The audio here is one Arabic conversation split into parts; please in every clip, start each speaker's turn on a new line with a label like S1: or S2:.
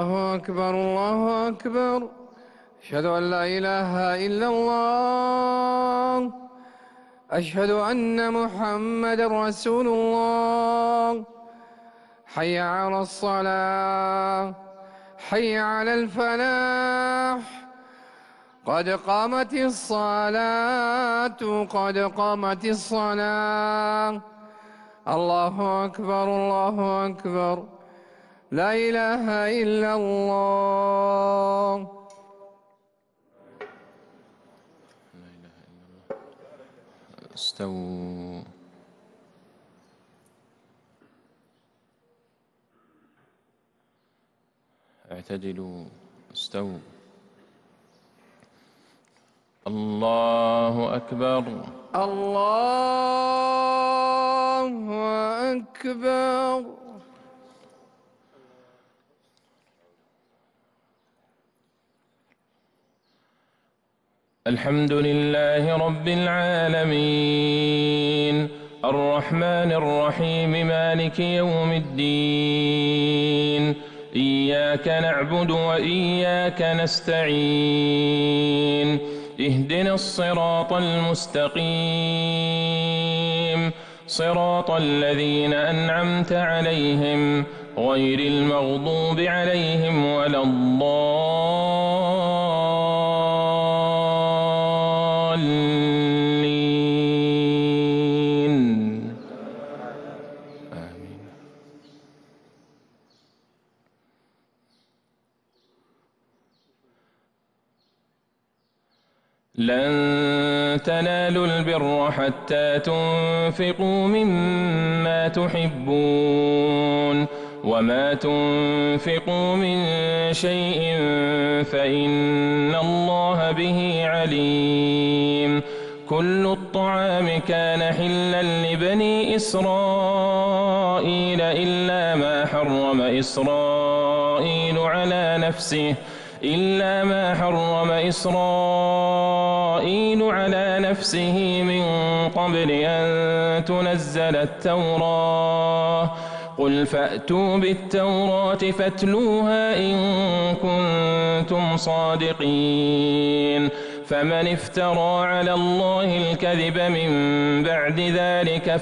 S1: الله أكبر الله أكبر. أشهد أن لا إله إلا الله. أشهد أن محمدا رسول الله. حي على الصلاة، حي على الفلاح. قد قامت الصلاة، قد قامت الصلاة. الله أكبر الله أكبر. لا إله إلا الله.
S2: استووا. اعتدلوا. استووا. الله أكبر.
S1: الله أكبر.
S2: الحمد لله رب العالمين، الرحمن الرحيم، مالك يوم الدين. إياك نعبد وإياك نستعين. اهدنا الصراط المستقيم، صراط الذين أنعمت عليهم غير المغضوب عليهم ولا الضالين. آمين. لن تنالوا البر حتى تنفقوا مما تحبون، وما تنفقوا من شيء فإن الله به عليم. كل الطعام كان حلا لبني إسرائيل إلا ما حرم إسرائيل على نفسه من قبل أن تنزل التوراة. قل فأتوا بالتوراة فاتلوها إن كنتم صادقين. فمن افترى على الله الكذب من بعد ذلك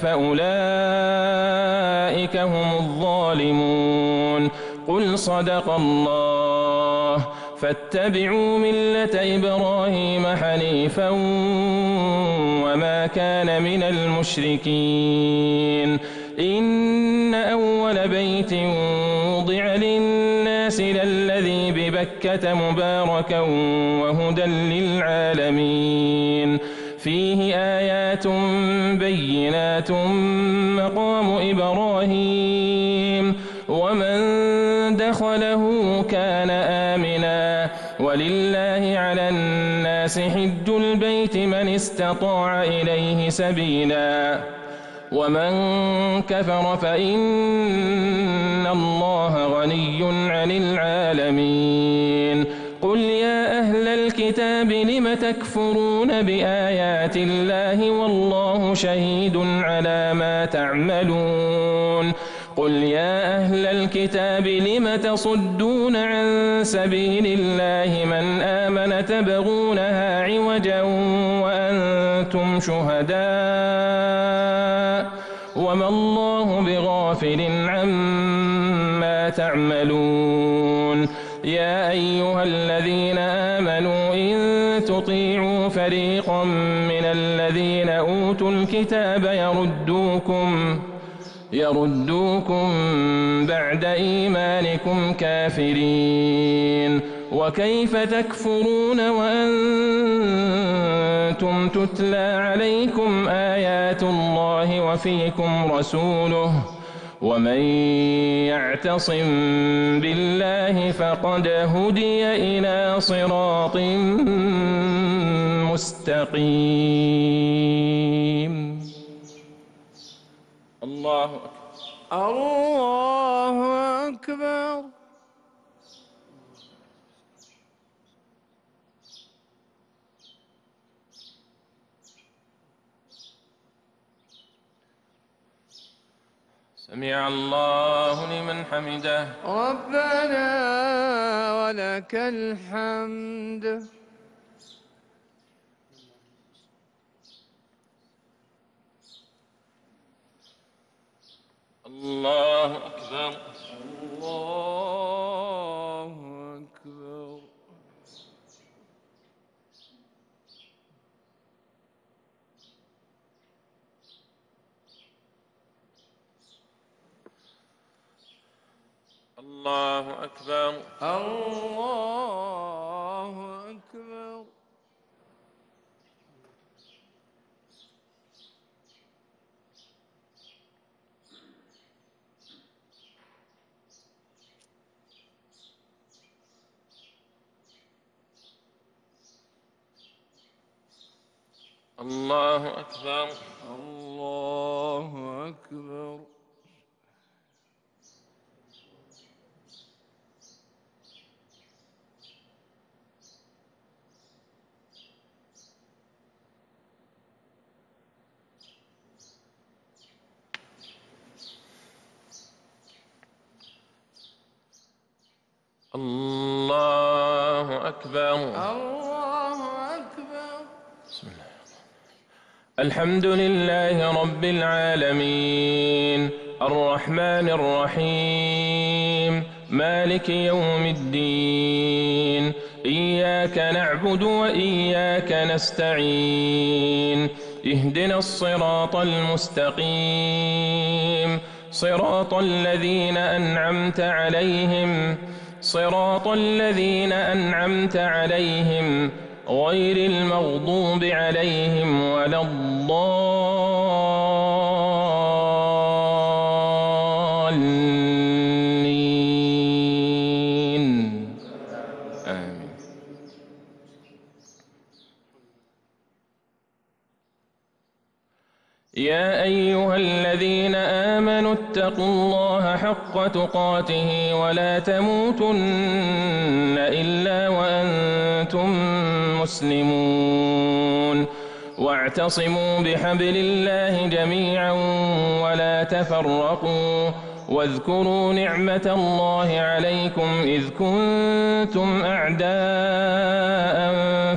S2: فأولئك هم الظالمون. قل صدق الله. فاتبعوا ملة إبراهيم حنيفا وما كان من المشركين. إن أول بيت وضع للناس للذي ببكة مباركا وهدى للعالمين. فيه آيات بينات مقام إبراهيم ومن دخله كان آمنا. ولله على الناس حج البيت من استطاع إليه سبيلا ومن كفر فإن الله غني عن العالمين. قل يا أهل الكتاب لم تكفرون بآيات الله والله شهيد على ما تعملون. قل يا أهل الكتاب لم تصدون عن سبيل الله من آمن تبغونها عوجا وأنتم شهداء وما الله بغافل عما تعملون. يا أيها الذين آمنوا إن تطيعوا فريقا من الذين أوتوا الكتاب يردوكم بعد إيمانكم كافرين. وكيف تكفرون وأنتم تتلى عليكم آيات الله وفيكم رسوله ومن يعتصم بالله فقد هدي إلى صراط مستقيم. الله أكبر.
S1: الله أكبر.
S2: سمع الله لمن حمده.
S1: ربنا ولك الحمد.
S2: الله أكبر.
S1: الله أكبر.
S2: الله أكبر.
S1: الله أكبر.
S2: الله أكبر.
S1: الله أكبر.
S2: الله أكبر.
S1: الله أكبر.
S2: بسم الله. الحمد لله رب العالمين الرحمن الرحيم مالك يوم الدين إياك نعبد وإياك نستعين اهدنا الصراط المستقيم صراط الذين أنعمت عليهم غير المغضوب عليهم ولا الضالين آمين. يا أيها الذين آمنوا اتقوا الله حق تقاته ولا تموتن إلا وأنتم مسلمون واعتصموا بحبل الله جميعا ولا تفرقوا واذكروا نعمة الله عليكم إذ كنتم أعداء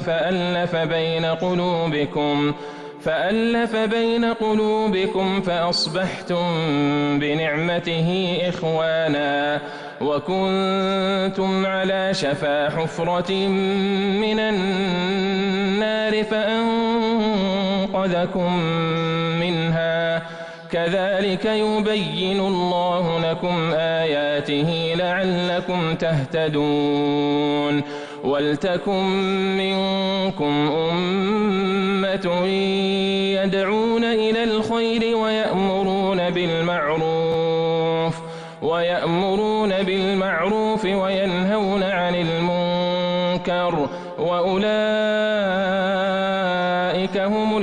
S2: فألف بين قلوبكم فأصبحتم بنعمته إخوانا وكنتم على شفا حفرة من النار فأنقذكم منها كذلك يبين الله لكم آياته لعلكم تهتدون ولتكن منكم أمة يدعون إلى الخير ويأمرون بالمعروف وينهون عن المنكر وأولئك هم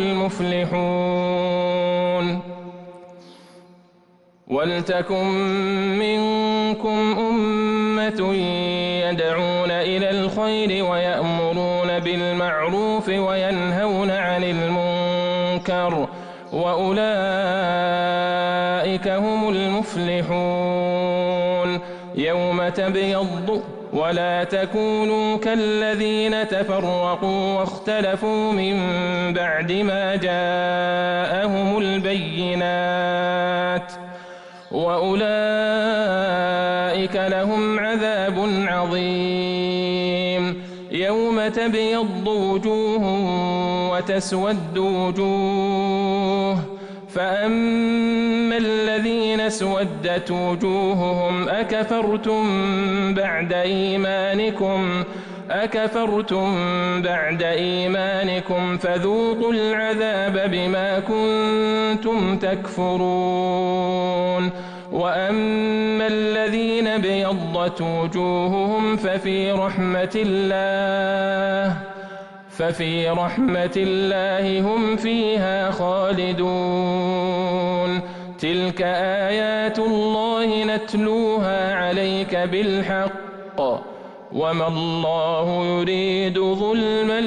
S2: المفلحون ولتكن منكم أمة يدعون إلى الخير ويأمرون بالمعروف وينهون عن المنكر وأولئك هم المفلحون يوم تبيض ولا تكونوا كالذين تفرقوا واختلفوا من بعد ما جاءهم البينات وأولئك لهم عذاب عظيم يوم تبيض وجوه وتسود وجوه فأما الذين اسودت وجوههم أكفرتم بعد إيمانكم فذوقوا العذاب بما كنتم تكفرون وأما الذين ابيضت وجوههم ففي رحمة الله هم فيها خالدون تلك آيات الله نتلوها عليك بالحق وما الله يريد ظلما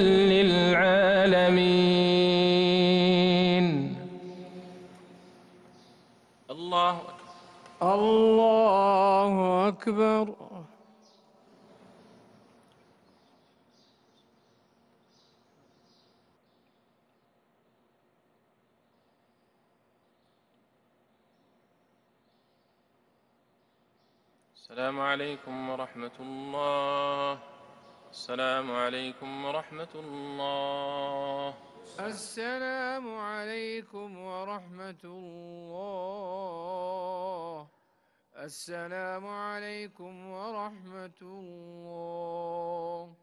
S2: للعالمين. الله أكبر.
S1: الله أكبر.
S2: السلام عليكم ورحمة الله. السلام عليكم ورحمة الله.
S1: السلام عليكم ورحمة الله. السلام عليكم ورحمة الله.